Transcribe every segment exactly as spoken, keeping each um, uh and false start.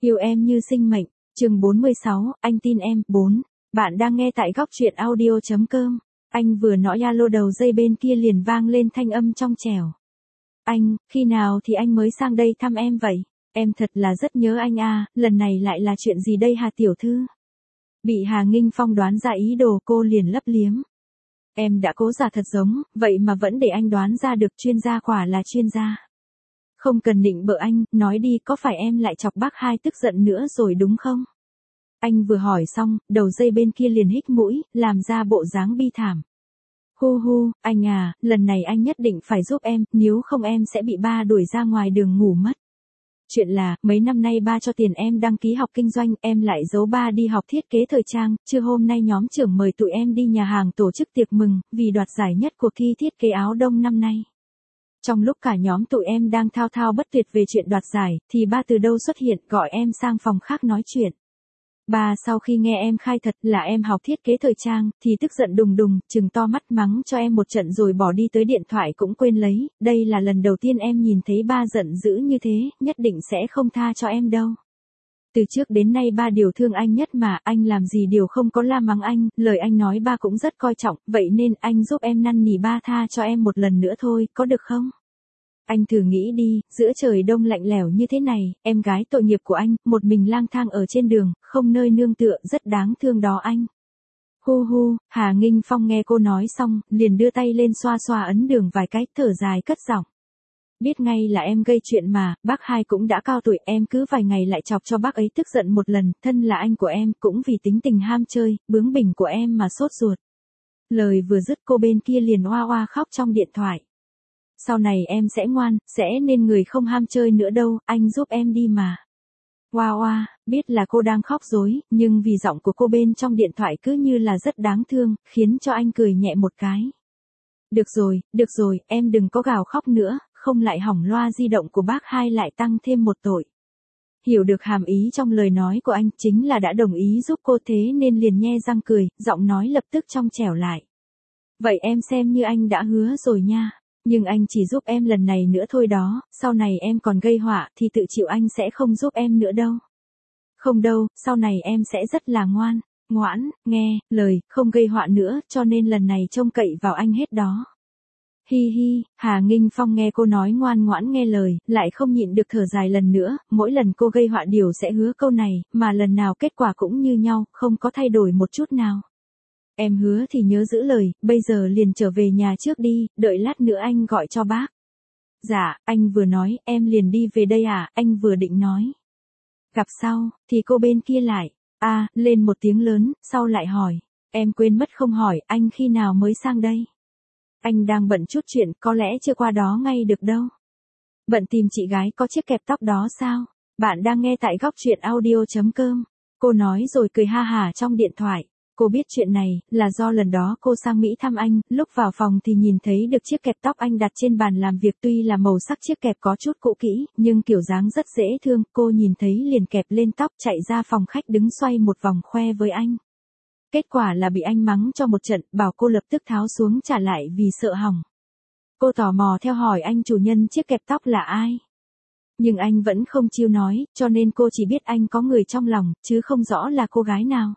Yêu em như sinh mệnh, chương bốn mươi sáu, anh tin em, bốn. Bạn đang nghe tại góc truyện audio.com. Anh vừa nói alo đầu dây bên kia liền vang lên thanh âm trong trẻo. Anh, khi nào thì anh mới sang đây thăm em vậy? Em thật là rất nhớ anh à, lần này lại là chuyện gì đây Hà tiểu thư? Bị Hà Nghinh Phong đoán ra ý đồ cô liền lấp liếm. Em đã cố giả thật giống, vậy mà vẫn để anh đoán ra được, chuyên gia quả là chuyên gia. Không cần nịnh bợ anh, nói đi, có phải em lại chọc bác hai tức giận nữa rồi đúng không? Anh vừa hỏi xong, đầu dây bên kia liền hít mũi, làm ra bộ dáng bi thảm. Hu hu, anh à, lần này anh nhất định phải giúp em, nếu không em sẽ bị ba đuổi ra ngoài đường ngủ mất. Chuyện là, mấy năm nay ba cho tiền em đăng ký học kinh doanh, em lại giấu ba đi học thiết kế thời trang, trưa hôm nay nhóm trưởng mời tụi em đi nhà hàng tổ chức tiệc mừng, vì đoạt giải nhất cuộc thi thiết kế áo đông năm nay. Trong lúc cả nhóm tụi em đang thao thao bất tuyệt về chuyện đoạt giải, thì ba từ đâu xuất hiện gọi em sang phòng khác nói chuyện. Ba sau khi nghe em khai thật là em học thiết kế thời trang, thì tức giận đùng đùng, trừng to mắt mắng cho em một trận rồi bỏ đi tới điện thoại cũng quên lấy, đây là lần đầu tiên em nhìn thấy ba giận dữ như thế, nhất định sẽ không tha cho em đâu. Từ trước đến nay ba điều thương anh nhất mà, anh làm gì điều không có la mắng anh, lời anh nói ba cũng rất coi trọng, vậy nên anh giúp em năn nỉ ba tha cho em một lần nữa thôi, có được không? Anh thử nghĩ đi, giữa trời đông lạnh lẽo như thế này, em gái tội nghiệp của anh, một mình lang thang ở trên đường, không nơi nương tựa, rất đáng thương đó anh. Hu hu, Hà Nghinh Phong nghe cô nói xong, liền đưa tay lên xoa xoa ấn đường vài cái, thở dài cất giọng. Biết ngay là em gây chuyện mà, bác hai cũng đã cao tuổi, em cứ vài ngày lại chọc cho bác ấy tức giận một lần, thân là anh của em, cũng vì tính tình ham chơi, bướng bỉnh của em mà sốt ruột. Lời vừa dứt cô bên kia liền oa oa khóc trong điện thoại. Sau này em sẽ ngoan, sẽ nên người không ham chơi nữa đâu, anh giúp em đi mà. Oa oa, biết là cô đang khóc dối, nhưng vì giọng của cô bên trong điện thoại cứ như là rất đáng thương, khiến cho anh cười nhẹ một cái. Được rồi, được rồi, em đừng có gào khóc nữa, không lại hỏng loa di động của bác hai lại tăng thêm một tội. Hiểu được hàm ý trong lời nói của anh chính là đã đồng ý giúp cô, thế nên liền nhe răng cười, giọng nói lập tức trong trẻo lại. Vậy em xem như anh đã hứa rồi nha. Nhưng anh chỉ giúp em lần này nữa thôi đó, sau này em còn gây họa thì tự chịu, anh sẽ không giúp em nữa đâu. Không đâu, sau này em sẽ rất là ngoan, ngoãn, nghe, lời, không gây họa nữa, cho nên lần này trông cậy vào anh hết đó. Hi hi, Hà Nghinh Phong nghe cô nói ngoan ngoãn nghe lời, lại không nhịn được thở dài lần nữa, mỗi lần cô gây họa điều sẽ hứa câu này, mà lần nào kết quả cũng như nhau, không có thay đổi một chút nào. Em hứa thì nhớ giữ lời, bây giờ liền trở về nhà trước đi, đợi lát nữa anh gọi cho bác. Dạ, anh vừa nói, em liền đi về đây à, anh vừa định nói. Gặp sau, thì cô bên kia lại, à, lên một tiếng lớn, sau lại hỏi, em quên mất không hỏi, anh khi nào mới sang đây? Anh đang bận chút chuyện, có lẽ chưa qua đó ngay được đâu. Bận tìm chị gái có chiếc kẹp tóc đó sao? Bạn đang nghe tại góc truyện audio.com. Cô nói rồi cười ha hả trong điện thoại. Cô biết chuyện này, là do lần đó cô sang Mỹ thăm anh, lúc vào phòng thì nhìn thấy được chiếc kẹp tóc anh đặt trên bàn làm việc, tuy là màu sắc chiếc kẹp có chút cũ kỹ, nhưng kiểu dáng rất dễ thương, cô nhìn thấy liền kẹp lên tóc chạy ra phòng khách đứng xoay một vòng khoe với anh. Kết quả là bị anh mắng cho một trận, bảo cô lập tức tháo xuống trả lại vì sợ hỏng. Cô tò mò theo hỏi anh chủ nhân chiếc kẹp tóc là ai. Nhưng anh vẫn không chiêu nói, cho nên cô chỉ biết anh có người trong lòng, chứ không rõ là cô gái nào.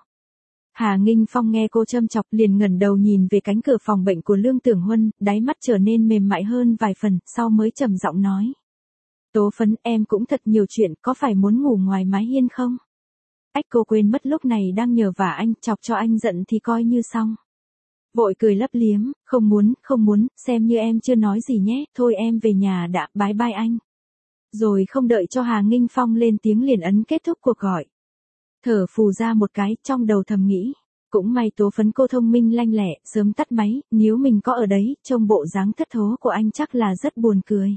Hà Nghinh Phong nghe cô châm chọc liền ngẩng đầu nhìn về cánh cửa phòng bệnh của Lương Tưởng Huân, đáy mắt trở nên mềm mại hơn vài phần, sau mới trầm giọng nói. Tố Phấn, em cũng thật nhiều chuyện, có phải muốn ngủ ngoài mái hiên không? Ách, cô quên mất lúc này đang nhờ vả anh, chọc cho anh giận thì coi như xong. Vội cười lấp liếm, không muốn, không muốn, xem như em chưa nói gì nhé, thôi em về nhà đã, bye bye anh. Rồi không đợi cho Hà Nghinh Phong lên tiếng liền ấn kết thúc cuộc gọi. Thở phù ra một cái, trong đầu thầm nghĩ, cũng may Tố Phấn cô thông minh lanh lẹ, sớm tắt máy, nếu mình có ở đấy, trông bộ dáng thất thố của anh chắc là rất buồn cười.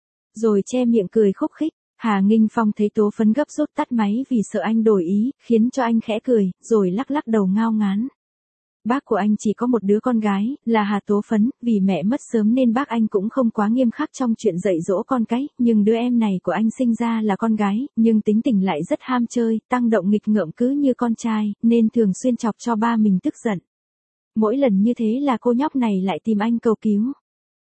Rồi che miệng cười khúc khích, Hà Nghinh Phong thấy Tố Phấn gấp rút tắt máy vì sợ anh đổi ý, khiến cho anh khẽ cười, rồi lắc lắc đầu ngao ngán. Bác của anh chỉ có một đứa con gái, là Hà Tố Phấn, vì mẹ mất sớm nên bác anh cũng không quá nghiêm khắc trong chuyện dạy dỗ con cái, nhưng đứa em này của anh sinh ra là con gái, nhưng tính tình lại rất ham chơi, tăng động nghịch ngợm cứ như con trai, nên thường xuyên chọc cho ba mình tức giận. Mỗi lần như thế là cô nhóc này lại tìm anh cầu cứu.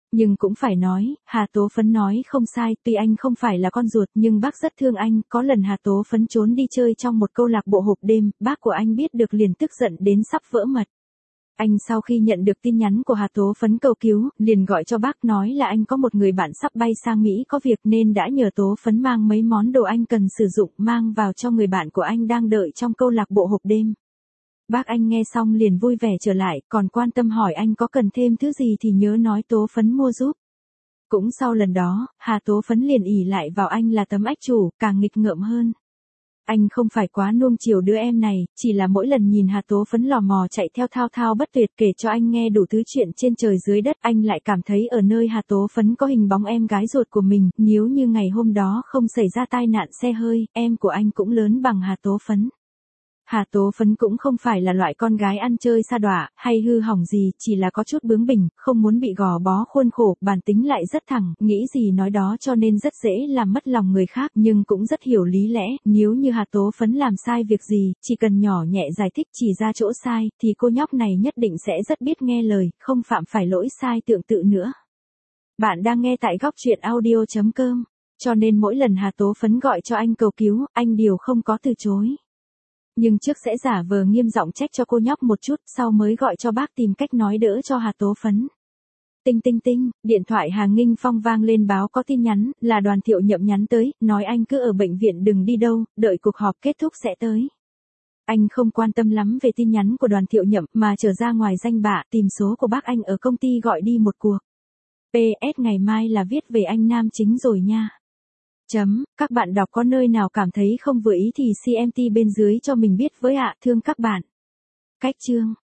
Nhưng cũng phải nói, Hà Tố Phấn nói không sai, tuy anh không phải là con ruột nhưng bác rất thương anh, có lần Hà Tố Phấn trốn đi chơi trong một câu lạc bộ hộp đêm, bác của anh biết được liền tức giận đến sắp vỡ mật. Anh sau khi nhận được tin nhắn của Hà Tố Phấn cầu cứu, liền gọi cho bác nói là anh có một người bạn sắp bay sang Mỹ có việc nên đã nhờ Tố Phấn mang mấy món đồ anh cần sử dụng mang vào cho người bạn của anh đang đợi trong câu lạc bộ hộp đêm. Bác anh nghe xong liền vui vẻ trở lại, còn quan tâm hỏi anh có cần thêm thứ gì thì nhớ nói Tố Phấn mua giúp. Cũng sau lần đó, Hà Tố Phấn liền ỷ lại vào anh là tấm ách chủ, càng nghịch ngợm hơn. Anh không phải quá nuông chiều đứa em này, chỉ là mỗi lần nhìn Hà Tố Phấn lò mò chạy theo thao thao bất tuyệt kể cho anh nghe đủ thứ chuyện trên trời dưới đất, anh lại cảm thấy ở nơi Hà Tố Phấn có hình bóng em gái ruột của mình, nếu như ngày hôm đó không xảy ra tai nạn xe hơi, em của anh cũng lớn bằng Hà Tố Phấn. Hà Tố Phấn cũng không phải là loại con gái ăn chơi sa đọa, hay hư hỏng gì, chỉ là có chút bướng bỉnh, không muốn bị gò bó khuôn khổ, bản tính lại rất thẳng, nghĩ gì nói đó cho nên rất dễ làm mất lòng người khác, nhưng cũng rất hiểu lý lẽ, nếu như Hà Tố Phấn làm sai việc gì, chỉ cần nhỏ nhẹ giải thích chỉ ra chỗ sai, thì cô nhóc này nhất định sẽ rất biết nghe lời, không phạm phải lỗi sai tương tự nữa. Bạn đang nghe tại góc truyện audio chấm com, cho nên mỗi lần Hà Tố Phấn gọi cho anh cầu cứu, anh đều không có từ chối. Nhưng trước sẽ giả vờ nghiêm giọng trách cho cô nhóc một chút, sau mới gọi cho bác tìm cách nói đỡ cho Hà Tố Phấn. Tinh tinh tinh, điện thoại Hà Nghinh Phong vang lên báo có tin nhắn, là Đoàn Thiệu Nhậm nhắn tới, nói anh cứ ở bệnh viện đừng đi đâu, đợi cuộc họp kết thúc sẽ tới. Anh không quan tâm lắm về tin nhắn của Đoàn Thiệu Nhậm mà trở ra ngoài danh bạ tìm số của bác anh ở công ty gọi đi một cuộc. pê ét ngày mai là viết về anh nam chính rồi nha. Chấm, các bạn đọc có nơi nào cảm thấy không vừa ý thì xê em tê bên dưới cho mình biết với ạ, thương các bạn. Cách chương